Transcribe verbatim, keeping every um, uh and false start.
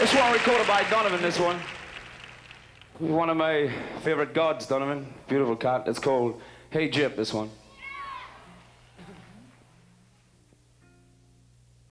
This one recorded by Donovan, this one. One of my favorite gods, Donovan. Beautiful cat. It's called Hey Jip, this one.